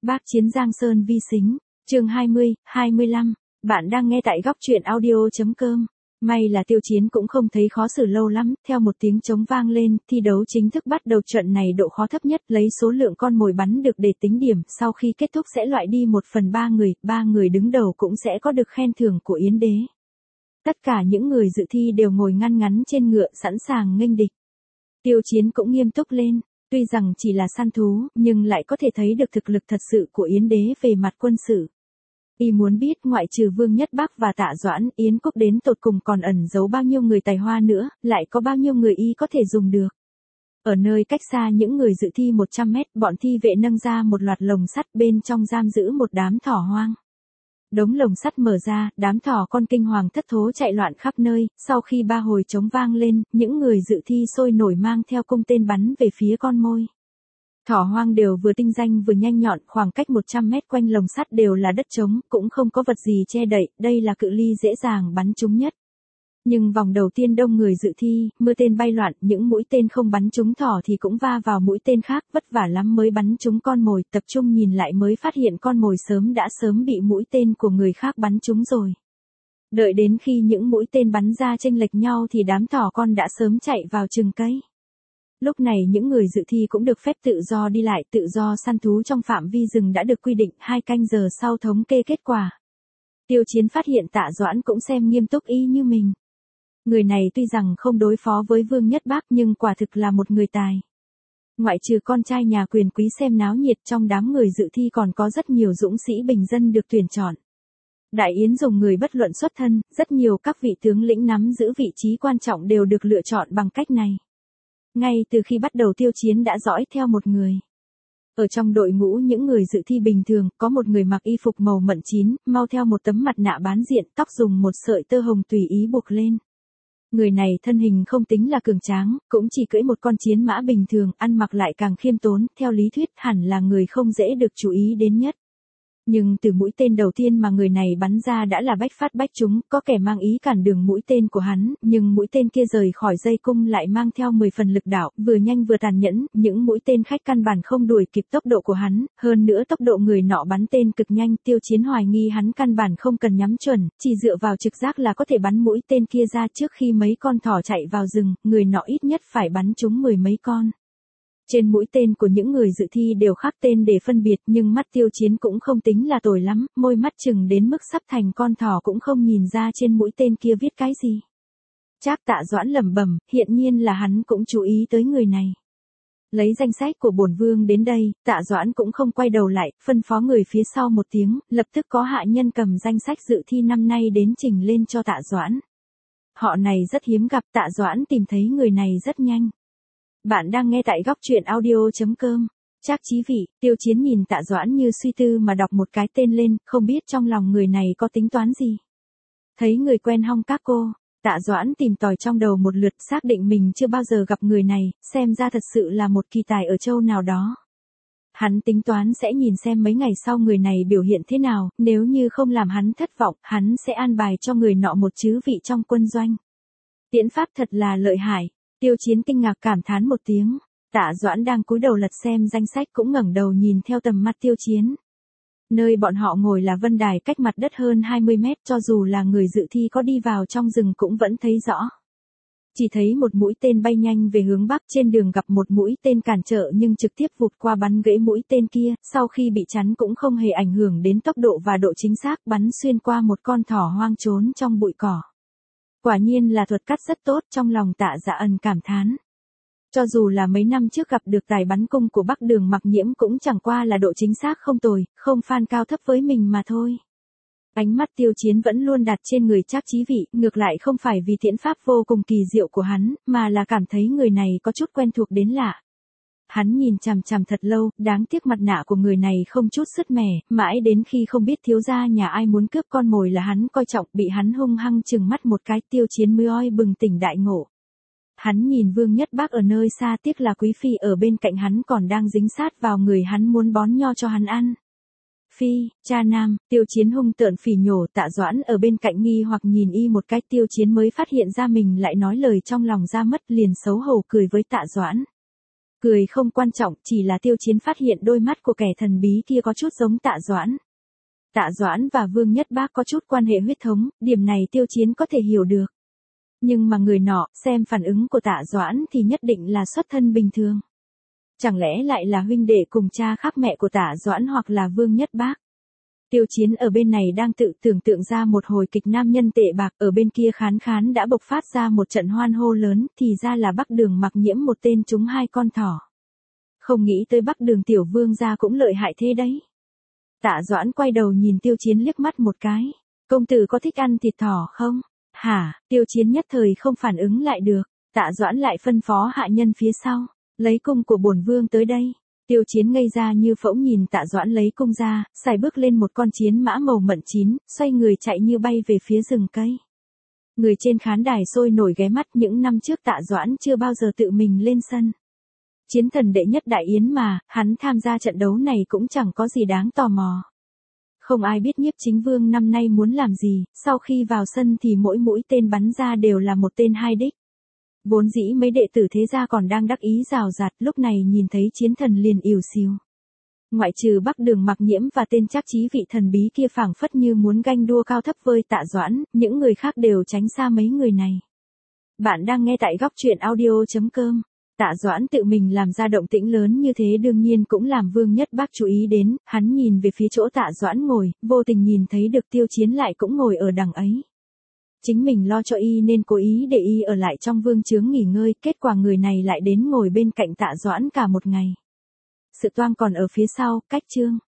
Bác chiến Giang Sơn vi sính, chương 20, 25, bạn đang nghe tại góc truyện audio.com. May là Tiêu Chiến cũng không thấy khó xử lâu lắm, theo một tiếng trống vang lên, thi đấu chính thức bắt đầu. Trận này độ khó thấp nhất, lấy số lượng con mồi bắn được để tính điểm, sau khi kết thúc sẽ loại đi 1/3 ba người đứng đầu cũng sẽ có được khen thưởng của Yến Đế. Tất cả những người dự thi đều ngồi ngăn ngắn trên ngựa sẵn sàng nghênh địch. Tiêu Chiến cũng nghiêm túc lên. Tuy rằng chỉ là săn thú, nhưng lại có thể thấy được thực lực thật sự của Yến Đế về mặt quân sự. Y muốn biết ngoại trừ Vương Nhất Bắc và Tạ Doãn, Yến quốc đến tột cùng còn ẩn giấu bao nhiêu người tài hoa nữa, lại có bao nhiêu người Y có thể dùng được. Ở nơi cách xa những người dự thi 100 mét, bọn thi vệ nâng ra một loạt lồng sắt, bên trong giam giữ một đám thỏ hoang. Đống lồng sắt mở ra, đám thỏ con kinh hoàng thất thố chạy loạn khắp nơi, sau khi 3 hồi trống vang lên, những người dự thi sôi nổi mang theo cung tên bắn về phía con mồi. Thỏ hoang đều vừa tinh danh vừa nhanh nhọn, khoảng cách 100 mét quanh lồng sắt đều là đất trống, cũng không có vật gì che đậy, đây là cự ly dễ dàng bắn trúng nhất. Nhưng vòng đầu tiên đông người dự thi, mưa tên bay loạn, những mũi tên không bắn trúng thỏ thì cũng va vào mũi tên khác, vất vả lắm mới bắn trúng con mồi, tập trung nhìn lại mới phát hiện con mồi đã sớm bị mũi tên của người khác bắn trúng rồi. Đợi đến khi những mũi tên bắn ra chênh lệch nhau thì đám thỏ con đã sớm chạy vào chừng cây. Lúc này những người dự thi cũng được phép tự do đi lại, tự do săn thú trong phạm vi rừng đã được quy định. 2 canh giờ sau thống kê kết quả. Tiêu Chiến phát hiện Tạ Doãn cũng xem nghiêm túc y như mình. Người này tuy rằng không đối phó với Vương Nhất Bắc nhưng quả thực là một người tài. Ngoại trừ con trai nhà quyền quý xem náo nhiệt, trong đám người dự thi còn có rất nhiều dũng sĩ bình dân được tuyển chọn. Đại Yến dùng người bất luận xuất thân, rất nhiều các vị tướng lĩnh nắm giữ vị trí quan trọng đều được lựa chọn bằng cách này. Ngay từ khi bắt đầu Tiêu Chiến đã dõi theo một người. Ở trong đội ngũ những người dự thi bình thường, có một người mặc y phục màu mận chín, mau theo một tấm mặt nạ bán diện, tóc dùng một sợi tơ hồng tùy ý buộc lên. Người này thân hình không tính là cường tráng, cũng chỉ cưỡi một con chiến mã bình thường, ăn mặc lại càng khiêm tốn, theo lý thuyết hẳn là người không dễ được chú ý đến nhất. Nhưng từ mũi tên đầu tiên mà người này bắn ra đã là bách phát bách trúng, có kẻ mang ý cản đường mũi tên của hắn, nhưng mũi tên kia rời khỏi dây cung lại mang theo 10 phần lực đạo, vừa nhanh vừa tàn nhẫn, những mũi tên khách căn bản không đuổi kịp tốc độ của hắn, hơn nữa tốc độ người nọ bắn tên cực nhanh, Tiêu Chiến hoài nghi hắn căn bản không cần nhắm chuẩn, chỉ dựa vào trực giác là có thể bắn mũi tên kia ra trước khi mấy con thỏ chạy vào rừng, người nọ ít nhất phải bắn trúng 10 mấy con. Trên mũi tên của những người dự thi đều khắc tên để phân biệt, nhưng mắt Tiêu Chiến cũng không tính là tồi lắm, môi mắt chừng đến mức sắp thành con thỏ cũng không nhìn ra trên mũi tên kia viết cái gì. Trác Tạ Doãn lẩm bẩm, hiện nhiên là hắn cũng chú ý tới người này. Lấy danh sách của bổn vương đến đây, Tạ Doãn cũng không quay đầu lại, phân phó người phía sau một tiếng, lập tức có hạ nhân cầm danh sách dự thi năm nay đến trình lên cho Tạ Doãn. Họ này rất hiếm gặp, Tạ Doãn tìm thấy người này rất nhanh. Bạn đang nghe tại góc truyện audio.com. Trác Chí Vị, Tiêu Chiến nhìn Tạ Doãn như suy tư mà đọc một cái tên lên, không biết trong lòng người này có tính toán gì. Thấy người quen hong các cô, Tạ Doãn tìm tòi trong đầu một lượt, xác định mình chưa bao giờ gặp người này, xem ra thật sự là một kỳ tài ở châu nào đó. Hắn tính toán sẽ nhìn xem mấy ngày sau người này biểu hiện thế nào, nếu như không làm hắn thất vọng, hắn sẽ an bài cho người nọ một chữ vị trong quân doanh. Tiễn pháp thật là lợi hại. Tiêu Chiến kinh ngạc cảm thán một tiếng, Tạ Doãn đang cúi đầu lật xem danh sách cũng ngẩng đầu nhìn theo tầm mắt Tiêu Chiến. Nơi bọn họ ngồi là vân đài cách mặt đất hơn 20 mét, cho dù là người dự thi có đi vào trong rừng cũng vẫn thấy rõ. Chỉ thấy một mũi tên bay nhanh về hướng bắc, trên đường gặp một mũi tên cản trở nhưng trực tiếp vụt qua bắn gãy mũi tên kia, sau khi bị chắn cũng không hề ảnh hưởng đến tốc độ và độ chính xác, bắn xuyên qua một con thỏ hoang trốn trong bụi cỏ. Quả nhiên là thuật cắt rất tốt, trong lòng Tạ Dạ Ẩn cảm thán. Cho dù là mấy năm trước gặp được tài bắn cung của Bắc Đường Mặc Nhiễm cũng chẳng qua là độ chính xác không tồi, không phan cao thấp với mình mà thôi. Ánh mắt Tiêu Chiến vẫn luôn đặt trên người Trác Chí Vị, ngược lại không phải vì thiện pháp vô cùng kỳ diệu của hắn, mà là cảm thấy người này có chút quen thuộc đến lạ. Hắn nhìn chằm chằm thật lâu, đáng tiếc mặt nạ của người này không chút sứt mẻ, mãi đến khi không biết thiếu gia nhà ai muốn cướp con mồi là hắn coi trọng, bị hắn hung hăng chừng mắt một cái, Tiêu Chiến mới oi bừng tỉnh đại ngộ. Hắn nhìn Vương Nhất Bắc ở nơi xa, tiếc là quý phi ở bên cạnh hắn còn đang dính sát vào người hắn muốn bón nho cho hắn ăn. Phi, cha nam, Tiêu Chiến hung tợn phỉ nhổ. Tạ Doãn ở bên cạnh nghi hoặc nhìn y một cái, Tiêu Chiến mới phát hiện ra mình lại nói lời trong lòng ra mất, liền xấu hổ cười với Tạ Doãn. Cười không quan trọng, chỉ là Tiêu Chiến phát hiện đôi mắt của kẻ thần bí kia có chút giống Tạ Doãn. Tạ Doãn và Vương Nhất Bác có chút quan hệ huyết thống, điểm này Tiêu Chiến có thể hiểu được. Nhưng mà người nọ, xem phản ứng của Tạ Doãn thì nhất định là xuất thân bình thường. Chẳng lẽ lại là huynh đệ cùng cha khác mẹ của Tạ Doãn hoặc là Vương Nhất Bác? Tiêu Chiến ở bên này đang tự tưởng tượng ra một hồi kịch nam nhân tệ bạc, ở bên kia Khán Khán đã bộc phát ra một trận hoan hô lớn, thì ra là Bắc Đường Mặc Nhiễm một tên trúng 2 con thỏ. Không nghĩ tới Bắc Đường tiểu vương gia cũng lợi hại thế đấy. Tạ Doãn quay đầu nhìn Tiêu Chiến liếc mắt một cái. Công tử có thích ăn thịt thỏ không? Hả? Tiêu Chiến nhất thời không phản ứng lại được. Tạ Doãn lại phân phó hạ nhân phía sau, lấy cung của bổn vương tới đây. Tiêu Chiến ngây ra như phỗng nhìn Tạ Doãn lấy cung ra, xài bước lên một con chiến mã màu mận chín, xoay người chạy như bay về phía rừng cây. Người trên khán đài sôi nổi ghé mắt, những năm trước Tạ Doãn chưa bao giờ tự mình lên sân. Chiến thần đệ nhất đại yến mà, hắn tham gia trận đấu này cũng chẳng có gì đáng tò mò. Không ai biết Nhiếp Chính Vương năm nay muốn làm gì, sau khi vào sân thì mỗi mũi tên bắn ra đều là một tên 2 đích. Vốn dĩ mấy đệ tử thế gia còn đang đắc ý rào rạt, lúc này nhìn thấy chiến thần liền ỉu xìu. Ngoại trừ Bắc Đường Mặc Nhiễm và tên Trác Chí vị thần bí kia phảng phất như muốn ganh đua cao thấp với Tạ Doãn, những người khác đều tránh xa mấy người này. Bạn đang nghe tại góc truyện audio.com. Tạ Doãn tự mình làm ra động tĩnh lớn như thế đương nhiên cũng làm Vương Nhất Bác chú ý đến, hắn nhìn về phía chỗ Tạ Doãn ngồi, vô tình nhìn thấy được Tiêu Chiến lại cũng ngồi ở đằng ấy. Chính mình lo cho y nên cố ý để y ở lại trong vương chướng nghỉ ngơi, kết quả người này lại đến ngồi bên cạnh Tạ Doãn cả một ngày. Sự toang còn ở phía sau, cách chương.